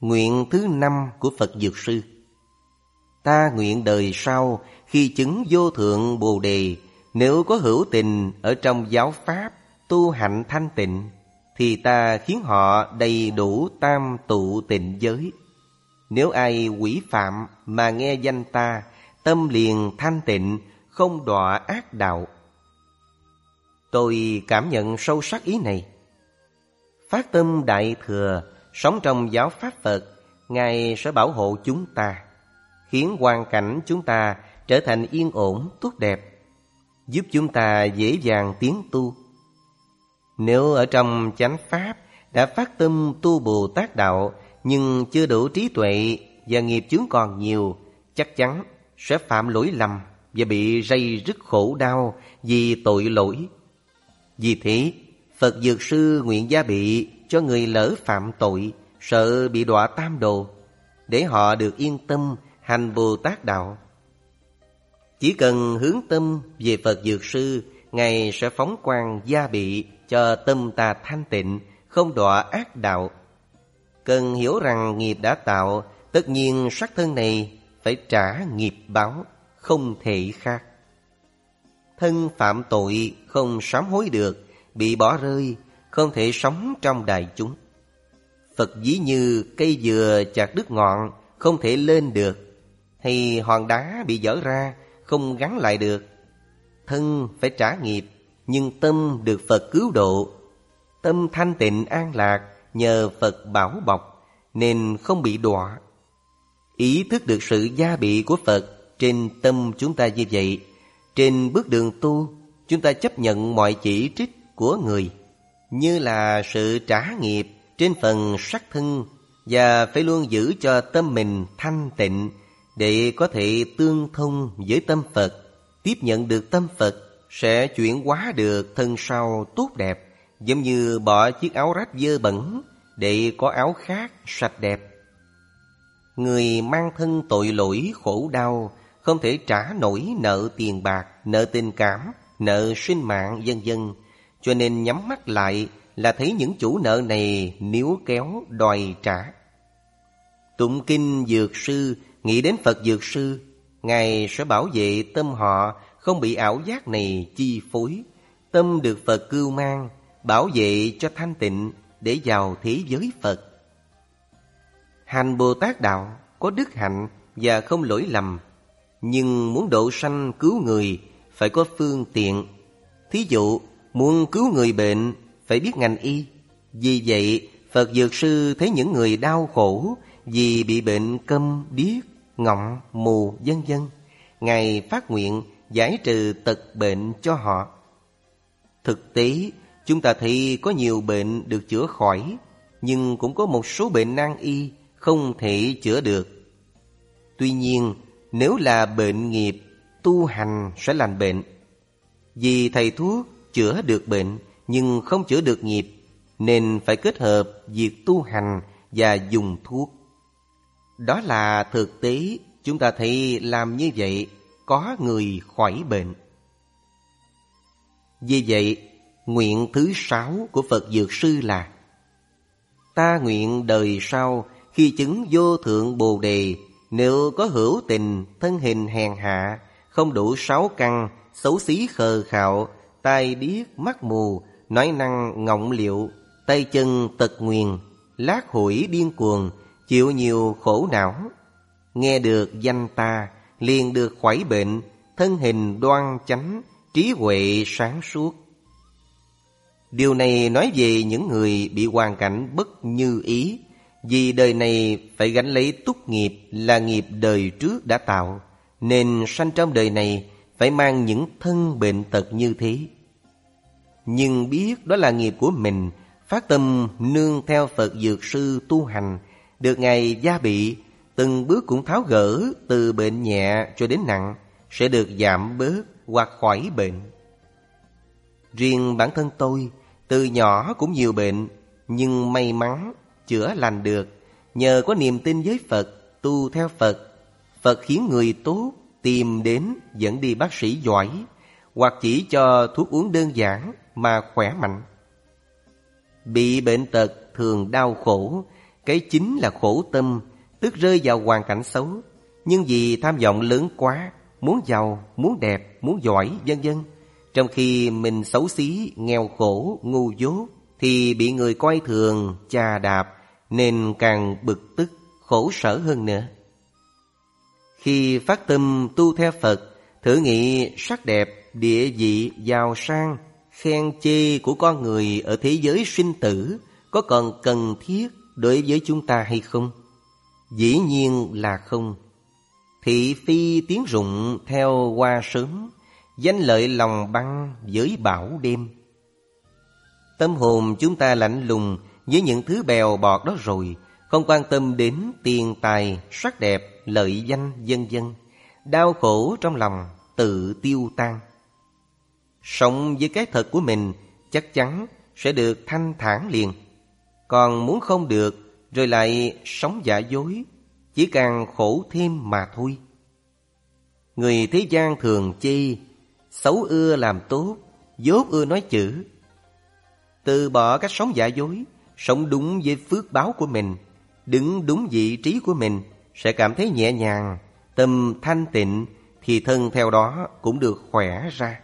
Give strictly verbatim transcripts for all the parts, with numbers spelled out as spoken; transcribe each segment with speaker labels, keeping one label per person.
Speaker 1: Nguyện thứ năm của Phật Dược Sư. Ta nguyện đời sau khi chứng vô thượng Bồ Đề, nếu có hữu tình ở trong giáo pháp tu hạnh thanh tịnh, thì ta khiến họ đầy đủ tam tụ tịnh giới. Nếu ai quỷ phạm mà nghe danh ta, tâm liền thanh tịnh, không đọa ác đạo. Tôi cảm nhận sâu sắc ý này. Phát tâm Đại Thừa, sống trong giáo pháp Phật, Ngài sẽ bảo hộ chúng ta, khiến hoàn cảnh chúng ta trở thành yên ổn, tốt đẹp, giúp chúng ta dễ dàng tiến tu. Nếu ở trong chánh pháp đã phát tâm tu Bồ Tát đạo, nhưng chưa đủ trí tuệ và nghiệp chướng còn nhiều, chắc chắn sẽ phạm lỗi lầm và bị rầy rứt khổ đau vì tội lỗi. Vì thế, Phật Dược Sư nguyện gia bị cho người lỡ phạm tội, sợ bị đọa tam đồ, để họ được yên tâm hành Bồ Tát đạo. Chỉ cần hướng tâm về Phật Dược Sư, Ngài sẽ phóng quang gia bị cho tâm ta thanh tịnh, không đọa ác đạo. Cần hiểu rằng nghiệp đã tạo, tất nhiên sắc thân này phải trả nghiệp báo, không thể khác. Thân phạm tội không sám hối được, bị bỏ rơi, không thể sống trong đại chúng. Phật ví như cây dừa chặt đứt ngọn, không thể lên được, hay hòn đá bị vỡ ra, không gắn lại được. Thân phải trả nghiệp, nhưng tâm được Phật cứu độ. Tâm thanh tịnh an lạc nhờ Phật bảo bọc, nên không bị đọa. Ý thức được sự gia bị của Phật trên tâm chúng ta như vậy, trên bước đường tu, chúng ta chấp nhận mọi chỉ trích của người như là sự trả nghiệp trên phần sắc thân, và phải luôn giữ cho tâm mình thanh tịnh để có thể tương thông với tâm Phật, tiếp nhận được tâm Phật, sẽ chuyển hóa được thân sau tốt đẹp, giống như bỏ chiếc áo rách dơ bẩn để có áo khác sạch đẹp. Người mang thân tội lỗi khổ đau, không thể trả nổi nợ tiền bạc, nợ tình cảm, nợ sinh mạng vân vân, cho nên nhắm mắt lại là thấy những chủ nợ này níu kéo đòi trả. Tụng kinh Dược Sư, nghĩ đến Phật Dược Sư, Ngài sẽ bảo vệ tâm họ không bị ảo giác này chi phối, tâm được Phật cưu mang, bảo vệ cho thanh tịnh để vào thế giới Phật. Hành Bồ Tát đạo có đức hạnh và không lỗi lầm, nhưng muốn độ sanh cứu người phải có phương tiện. Thí dụ, muốn cứu người bệnh phải biết ngành y. Vì vậy, Phật Dược Sư thấy những người đau khổ vì bị bệnh câm, điếc, ngọng, mù, vân vân, Ngài phát nguyện giải trừ tật bệnh cho họ. Thực tế, chúng ta thấy có nhiều bệnh được chữa khỏi, nhưng cũng có một số bệnh nan y không thể chữa được. Tuy nhiên, nếu là bệnh nghiệp, tu hành sẽ lành bệnh. Vì thầy thuốc chữa được bệnh nhưng không chữa được nghiệp, nên phải kết hợp việc tu hành và dùng thuốc. Đó là thực tế, chúng ta thấy làm như vậy có người khỏi bệnh. Vì vậy, nguyện thứ sáu của Phật Dược Sư là: ta nguyện đời sau khi chứng vô thượng Bồ Đề, nếu có hữu tình thân hình hèn hạ, không đủ sáu căn, xấu xí khờ khạo, tai điếc mắt mù, nói năng ngọng liệu, tay chân tật nguyền, lác hủi điên cuồng, chịu nhiều khổ não, nghe được danh ta liền được khỏi bệnh, thân hình đoan chánh, trí huệ sáng suốt. Điều này nói về những người bị hoàn cảnh bất như ý, vì đời này phải gánh lấy túc nghiệp là nghiệp đời trước đã tạo, nên sanh trong đời này phải mang những thân bệnh tật như thế. Nhưng biết đó là nghiệp của mình, phát tâm nương theo Phật Dược Sư tu hành, được Ngài gia bị, từng bước cũng tháo gỡ từ bệnh nhẹ cho đến nặng, sẽ được giảm bớt hoặc khỏi bệnh. Riêng bản thân tôi, từ nhỏ cũng nhiều bệnh, nhưng may mắn chữa lành được, nhờ có niềm tin với Phật, tu theo Phật. Phật khiến người tốt tìm đến dẫn đi bác sĩ giỏi, hoặc chỉ cho thuốc uống đơn giản mà khỏe mạnh. Bị bệnh tật thường đau khổ, Cái chính là khổ tâm, tức rơi vào hoàn cảnh xấu. Nhưng vì tham vọng lớn quá, muốn giàu, muốn đẹp, muốn giỏi, vân vân, trong khi mình xấu xí, nghèo khổ, ngu dốt, thì bị người coi thường, chà đạp, nên càng bực tức, khổ sở hơn nữa. Khi phát tâm tu theo Phật, thử nghĩ sắc đẹp, địa vị, giàu sang, khen chê của con người ở thế giới sinh tử có còn cần thiết đối với chúng ta hay không? Dĩ nhiên là không. Thị phi tiếng rụng theo hoa sớm, danh lợi lòng băng với bão đêm. Tâm hồn chúng ta lạnh lùng với những thứ bèo bọt đó rồi, không quan tâm đến tiền tài, sắc đẹp, lợi danh, vân vân. Đau khổ trong lòng tự tiêu tan. Sống với cái thật của mình chắc chắn sẽ được thanh thản liền. Còn muốn không được rồi lại sống giả dối, chỉ càng khổ thêm mà thôi. Người thế gian thường chê xấu ưa làm tốt, dốt ưa nói chữ. Từ bỏ cách sống giả dối, sống đúng với phước báo của mình, đứng đúng vị trí của mình, sẽ cảm thấy nhẹ nhàng, tâm thanh tịnh, thì thân theo đó cũng được khỏe ra.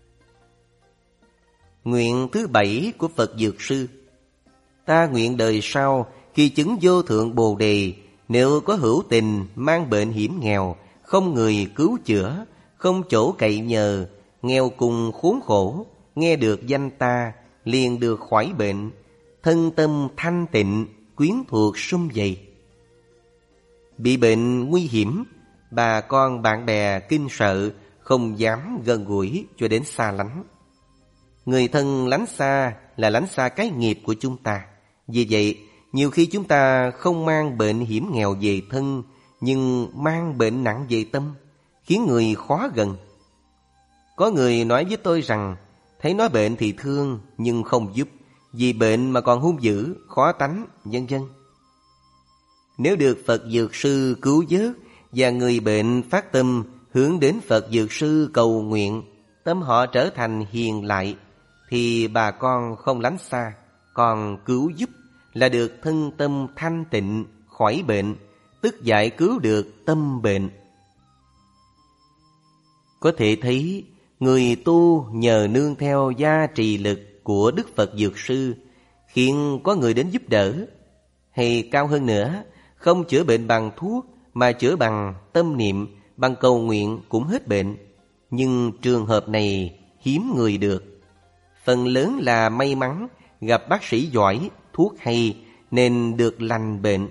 Speaker 1: Nguyện thứ bảy của Phật Dược Sư. Ta nguyện đời sau, khi chứng vô thượng Bồ Đề, nếu có hữu tình mang bệnh hiểm nghèo, không người cứu chữa, không chỗ cậy nhờ, nghèo cùng khốn khổ, nghe được danh ta, liền được khỏi bệnh, thân tâm thanh tịnh, quyến thuộc sum vầy. Bị bệnh nguy hiểm, bà con bạn bè kinh sợ, không dám gần gũi cho đến xa lánh. Người thân lánh xa là lánh xa cái nghiệp của chúng ta. Vì vậy, nhiều khi chúng ta không mang bệnh hiểm nghèo về thân, nhưng mang bệnh nặng về tâm, khiến người khó gần. Có người nói với tôi rằng, thấy nói bệnh thì thương, nhưng không giúp, vì bệnh mà còn hung dữ, khó tánh, vân vân. Nếu được Phật Dược Sư cứu vớt và người bệnh phát tâm hướng đến Phật Dược Sư cầu nguyện, tâm họ trở thành hiền lại, thì bà con không lánh xa, còn cứu giúp là được thân tâm thanh tịnh, khỏi bệnh, tức giải cứu được tâm bệnh. Có thể thấy, người tu nhờ nương theo gia trì lực của Đức Phật Dược Sư, khiến có người đến giúp đỡ. Hay cao hơn nữa, không chữa bệnh bằng thuốc, mà chữa bằng tâm niệm, bằng cầu nguyện cũng hết bệnh. Nhưng trường hợp này hiếm người được. Phần lớn là may mắn, gặp bác sĩ giỏi, thuốc hay, nên được lành bệnh.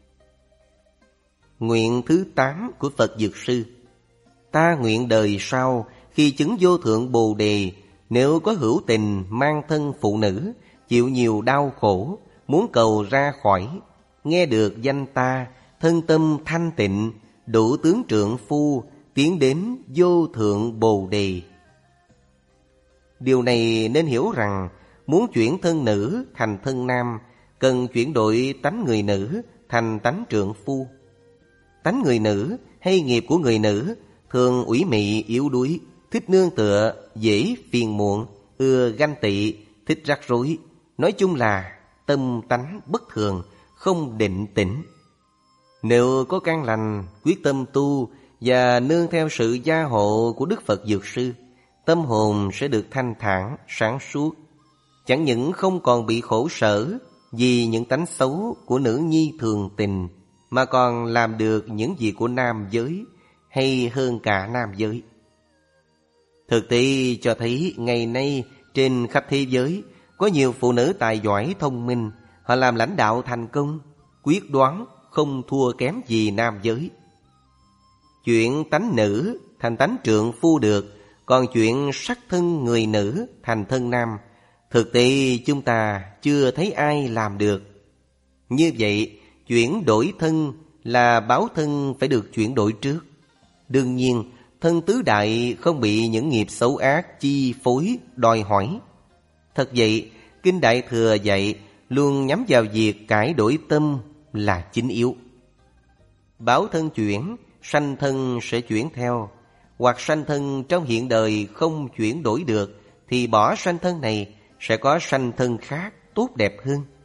Speaker 1: Nguyện thứ tám của Phật Dược Sư. Ta nguyện đời sau, khi chứng vô thượng Bồ Đề, nếu có hữu tình mang thân phụ nữ, chịu nhiều đau khổ, muốn cầu ra khỏi, nghe được danh ta, thân tâm thanh tịnh, đủ tướng trượng phu, tiến đến vô thượng Bồ Đề. Điều này nên hiểu rằng, muốn chuyển thân nữ thành thân nam, cần chuyển đổi tánh người nữ thành tánh trượng phu. Tánh người nữ hay nghiệp của người nữ thường ủy mị yếu đuối, thích nương tựa, dễ phiền muộn, ưa ganh tị, thích rắc rối. Nói chung là tâm tánh bất thường, không định tĩnh. Nếu có căn lành, quyết tâm tu và nương theo sự gia hộ của Đức Phật Dược Sư, tâm hồn sẽ được thanh thản, sáng suốt. Chẳng những không còn bị khổ sở vì những tánh xấu của nữ nhi thường tình, mà còn làm được những gì của nam giới, hay hơn cả nam giới. Thực tế cho thấy ngày nay trên khắp thế giới có nhiều phụ nữ tài giỏi thông minh, họ làm lãnh đạo thành công, quyết đoán không thua kém gì nam giới. Chuyện tánh nữ thành tánh trượng phu được, còn chuyện sắc thân người nữ thành thân nam, thực tế chúng ta chưa thấy ai làm được. Như vậy, chuyển đổi thân là báo thân phải được chuyển đổi trước. Đương nhiên, thân tứ đại không bị những nghiệp xấu ác chi phối, đòi hỏi. Thật vậy, Kinh Đại Thừa dạy luôn nhắm vào việc cải đổi tâm là chính yếu. Báo thân chuyển, sanh thân sẽ chuyển theo. Hoặc sanh thân trong hiện đời không chuyển đổi được, thì bỏ sanh thân này sẽ có sanh thân khác tốt đẹp hơn.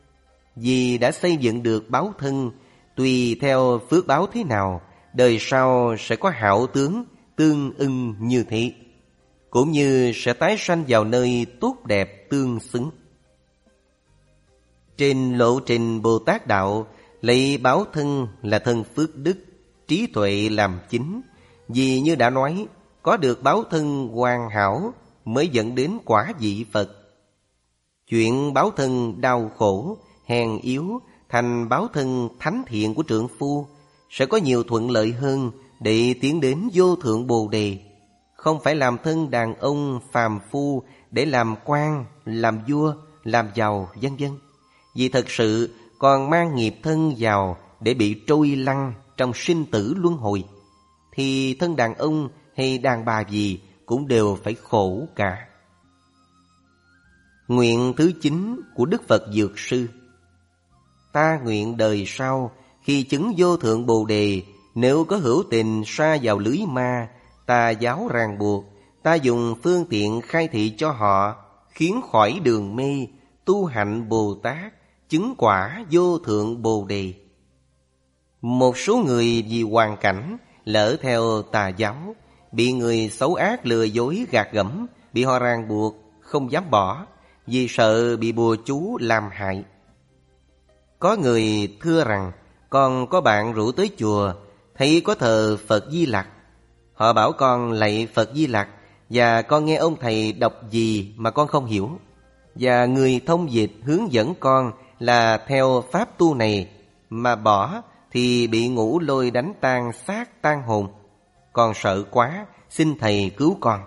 Speaker 1: Vì đã xây dựng được báo thân, tùy theo phước báo thế nào, đời sau sẽ có hảo tướng tương ưng như thế, cũng như sẽ tái sanh vào nơi tốt đẹp tương xứng. Trên lộ trình Bồ Tát Đạo, lấy báo thân là thân phước đức, trí tuệ làm chính. Vì như đã nói, có được báo thân hoàn hảo mới dẫn đến quả vị Phật. Chuyện báo thân đau khổ, hèn yếu thành báo thân thánh thiện của trượng phu sẽ có nhiều thuận lợi hơn để tiến đến vô thượng Bồ Đề. Không phải làm thân đàn ông phàm phu để làm quan, làm vua, làm giàu, vân vân. Vì thật sự còn mang nghiệp thân vào để bị trôi lăn trong sinh tử luân hồi, thì thân đàn ông hay đàn bà gì cũng đều phải khổ cả. Nguyện thứ chín của Đức Phật Dược Sư: ta nguyện đời sau khi chứng vô thượng Bồ Đề, nếu có hữu tình sa vào lưới ma, tà giáo ràng buộc, ta dùng phương tiện khai thị cho họ, khiến khỏi đường mê, tu hạnh Bồ Tát, chứng quả vô thượng Bồ Đề. Một số người vì hoàn cảnh lỡ theo tà giáo, bị người xấu ác lừa dối gạt gẫm, bị họ ràng buộc không dám bỏ, vì sợ bị bùa chú làm hại. Có người thưa rằng con có bạn rủ tới chùa, thấy có thờ Phật Di Lặc. Họ bảo con lạy Phật Di Lặc, và con nghe ông thầy đọc gì mà con không hiểu, và người thông dịch hướng dẫn con là theo pháp tu này, mà bỏ thì bị ngũ lôi đánh tan xác tan hồn. Con sợ quá, xin thầy cứu con.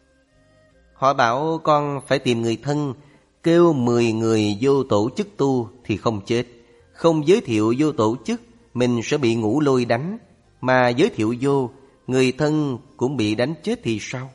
Speaker 1: Họ bảo con phải tìm người thân, kêu mười người vô tổ chức tu thì không chết. Không giới thiệu vô tổ chức, mình sẽ bị ngũ lôi đánh, mà giới thiệu vô, người thân cũng bị đánh chết thì sao?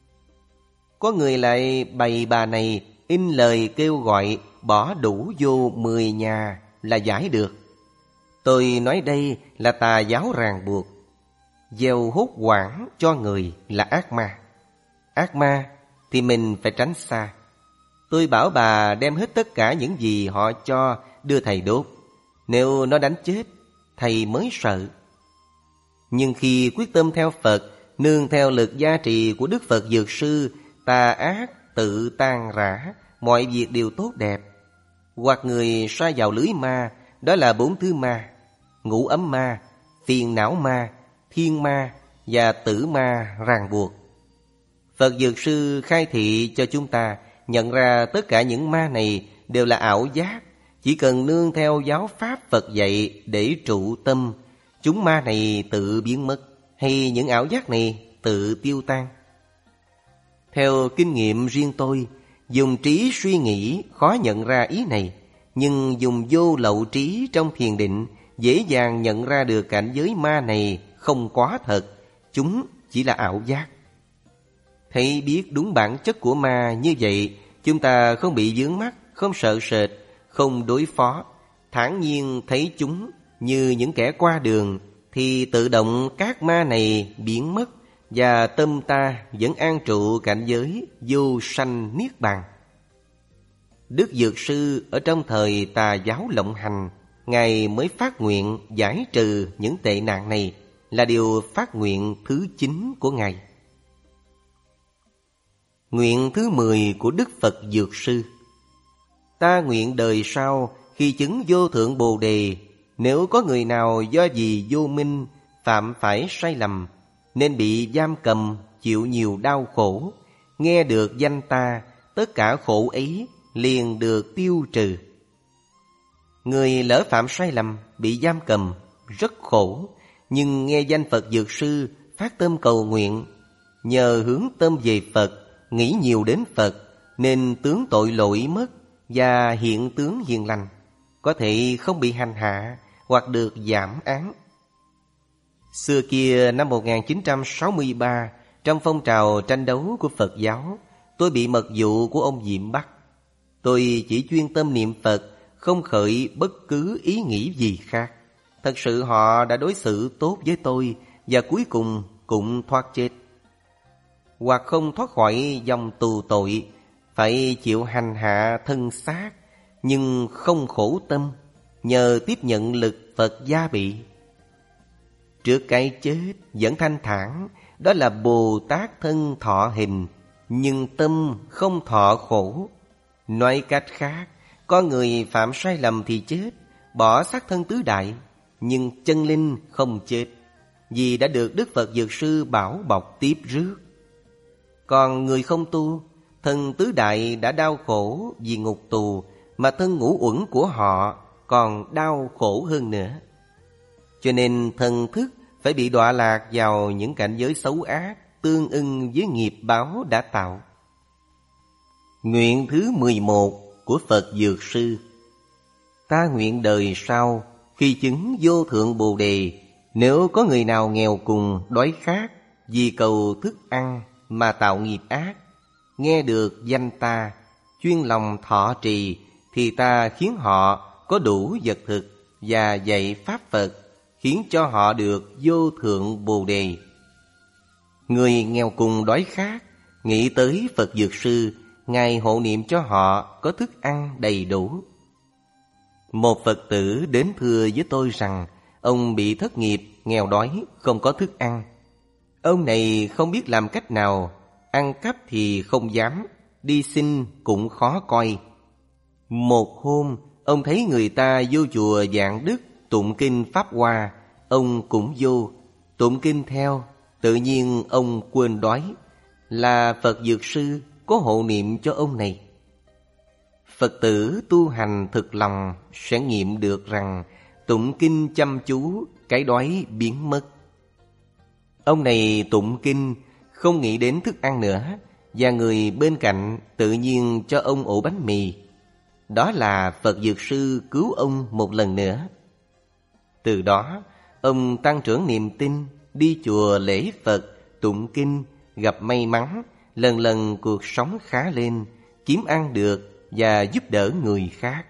Speaker 1: Có người lại bày bà này in lời kêu gọi bỏ đủ vô mười nhà là giải được. Tôi nói đây là tà giáo ràng buộc. Gieo hốt hoảng cho người là ác ma. Ác ma thì mình phải tránh xa. Tôi bảo bà đem hết tất cả những gì họ cho đưa thầy đốt. Nếu nó đánh chết, thầy mới sợ. Nhưng khi quyết tâm theo Phật, nương theo lực gia trì của Đức Phật Dược Sư, tà ác tự tan rã, mọi việc đều tốt đẹp. Hoặc người sa vào lưới ma, đó là bốn thứ ma: ngũ ấm ma, phiền não ma, thiên ma và tử ma ràng buộc. Phật Dược Sư khai thị cho chúng ta nhận ra tất cả những ma này đều là ảo giác. Chỉ cần nương theo giáo pháp Phật dạy để trụ tâm, chúng ma này tự biến mất, hay những ảo giác này tự tiêu tan. Theo kinh nghiệm riêng tôi, dùng trí suy nghĩ khó nhận ra ý này, nhưng dùng vô lậu trí trong thiền định dễ dàng nhận ra được cảnh giới ma này không quá thật, chúng chỉ là ảo giác. Thấy biết đúng bản chất của ma như vậy, chúng ta không bị vướng mắc, không sợ sệt, không đối phó, thản nhiên thấy chúng như những kẻ qua đường, thì tự động các ma này biến mất, và tâm ta vẫn an trụ cảnh giới vô sanh niết bàn. Đức Dược Sư ở trong thời tà giáo lộng hành, Ngài mới phát nguyện giải trừ những tệ nạn này, là điều phát nguyện thứ chín của Ngài. Nguyện thứ mười của Đức Phật Dược Sư: ta nguyện đời sau khi chứng vô thượng Bồ Đề, nếu có người nào do vì vô minh phạm phải sai lầm, nên bị giam cầm chịu nhiều đau khổ, nghe được danh ta, tất cả khổ ấy liền được tiêu trừ. Người lỡ phạm sai lầm, bị giam cầm rất khổ, nhưng nghe danh Phật Dược Sư phát tâm cầu nguyện, nhờ hướng tâm về Phật, nghĩ nhiều đến Phật, nên tướng tội lỗi mất và hiện tướng hiền lành, có thể không bị hành hạ hoặc được giảm án. Xưa kia năm một nghìn chín trăm sáu mươi ba, trong phong trào tranh đấu của Phật giáo, tôi bị mật dụ của ông Diệm bắt. Tôi chỉ chuyên tâm niệm Phật, không khởi bất cứ ý nghĩ gì khác. Thật sự họ đã đối xử tốt với tôi, và cuối cùng cũng thoát chết. Hoặc không thoát khỏi dòng tù tội, phải chịu hành hạ thân xác, nhưng không khổ tâm, nhờ tiếp nhận lực Phật gia bị. Trước cái chết vẫn thanh thản, đó là Bồ Tát thân thọ hình, nhưng tâm không thọ khổ. Nói cách khác, con người phạm sai lầm thì chết, bỏ xác thân tứ đại, nhưng chân linh không chết, vì đã được Đức Phật Dược Sư bảo bọc tiếp rước. Còn người không tu, thân tứ đại đã đau khổ vì ngục tù, mà thân ngũ uẩn của họ còn đau khổ hơn nữa. Cho nên thần thức phải bị đọa lạc vào những cảnh giới xấu ác, tương ưng với nghiệp báo đã tạo. Nguyện thứ mười một của Phật Dược Sư. Ta nguyện đời sau, khi chứng vô thượng Bồ Đề, nếu có người nào nghèo cùng, đói khát, vì cầu thức ăn mà tạo nghiệp ác, nghe được danh ta, chuyên lòng thọ trì, thì ta khiến họ có đủ vật thực và dạy Pháp Phật, khiến cho họ được vô thượng Bồ Đề. Người nghèo cùng đói khát, nghĩ tới Phật Dược Sư, Ngài hộ niệm cho họ có thức ăn đầy đủ. Một Phật tử đến thưa với tôi rằng ông bị thất nghiệp, nghèo đói, không có thức ăn. Ông này không biết làm cách nào, ăn cắp thì không dám, đi xin cũng khó coi. Một hôm, ông thấy người ta vô chùa Vạn Đức tụng kinh Pháp Hoa, ông cũng vô, tụng kinh theo, tự nhiên ông quên đói, là Phật Dược Sư có hộ niệm cho ông này. Phật tử tu hành thực lòng sẽ nghiệm được rằng tụng kinh chăm chú, cái đói biến mất. Ông này tụng kinh không nghĩ đến thức ăn nữa, và người bên cạnh tự nhiên cho ông ổ bánh mì. Đó là Phật Dược Sư cứu ông một lần nữa. Từ đó, ông tăng trưởng niềm tin, đi chùa lễ Phật, tụng kinh, gặp may mắn, lần lần cuộc sống khá lên, kiếm ăn được và giúp đỡ người khác.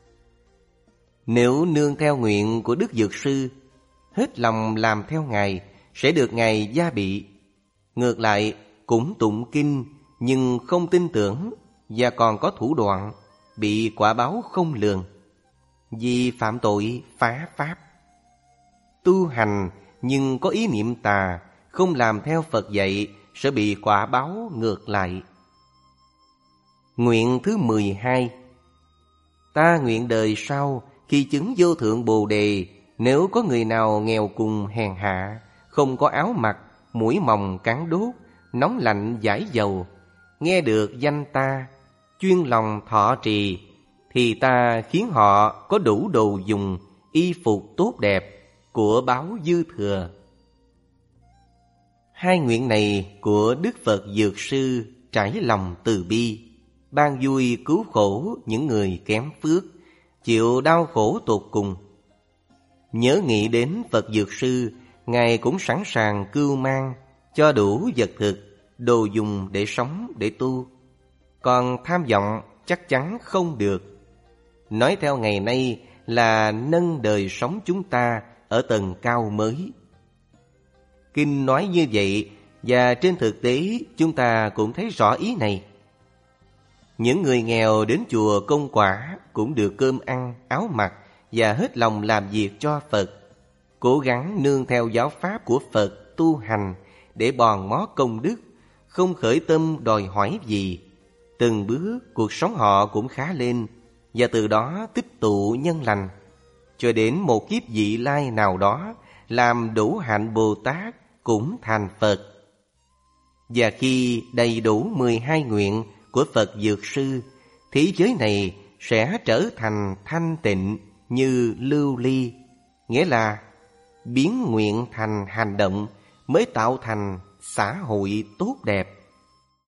Speaker 1: Nếu nương theo nguyện của Đức Dược Sư, hết lòng làm theo Ngài, sẽ được Ngài gia bị. Ngược lại, cũng tụng kinh nhưng không tin tưởng và còn có thủ đoạn, bị quả báo không lường, vì phạm tội phá pháp. Tu hành nhưng có ý niệm tà, không làm theo Phật dạy, sẽ bị quả báo ngược lại. Nguyện thứ mười hai. Ta nguyện đời sau, khi chứng vô thượng Bồ Đề, nếu có người nào nghèo cùng hèn hạ, không có áo mặc, mũi mồng cắn đốt, nóng lạnh giải dầu, nghe được danh ta, chuyên lòng thọ trì, thì ta khiến họ có đủ đồ dùng, y phục tốt đẹp, của báo dư thừa. Hai nguyện này của Đức Phật Dược Sư trải lòng từ bi, ban vui cứu khổ những người kém phước, chịu đau khổ tột cùng. Nhớ nghĩ đến Phật Dược Sư, Ngài cũng sẵn sàng cưu mang, cho đủ vật thực, đồ dùng để sống, để tu. Còn tham vọng chắc chắn không được. Nói theo ngày nay là nâng đời sống chúng ta ở tầng cao mới. Kinh nói như vậy, và trên thực tế chúng ta cũng thấy rõ ý này. Những người nghèo đến chùa công quả cũng được cơm ăn, áo mặc và hết lòng làm việc cho Phật, cố gắng nương theo giáo pháp của Phật tu hành để bòn mó công đức, không khởi tâm đòi hỏi gì. Từng bước cuộc sống họ cũng khá lên, và từ đó tích tụ nhân lành, cho đến một kiếp vị lai nào đó làm đủ hạnh Bồ Tát cũng thành Phật. Và khi đầy đủ mười hai nguyện của Phật Dược Sư, thế giới này sẽ trở thành thanh tịnh như lưu ly, nghĩa là biến nguyện thành hành động mới tạo thành xã hội tốt đẹp.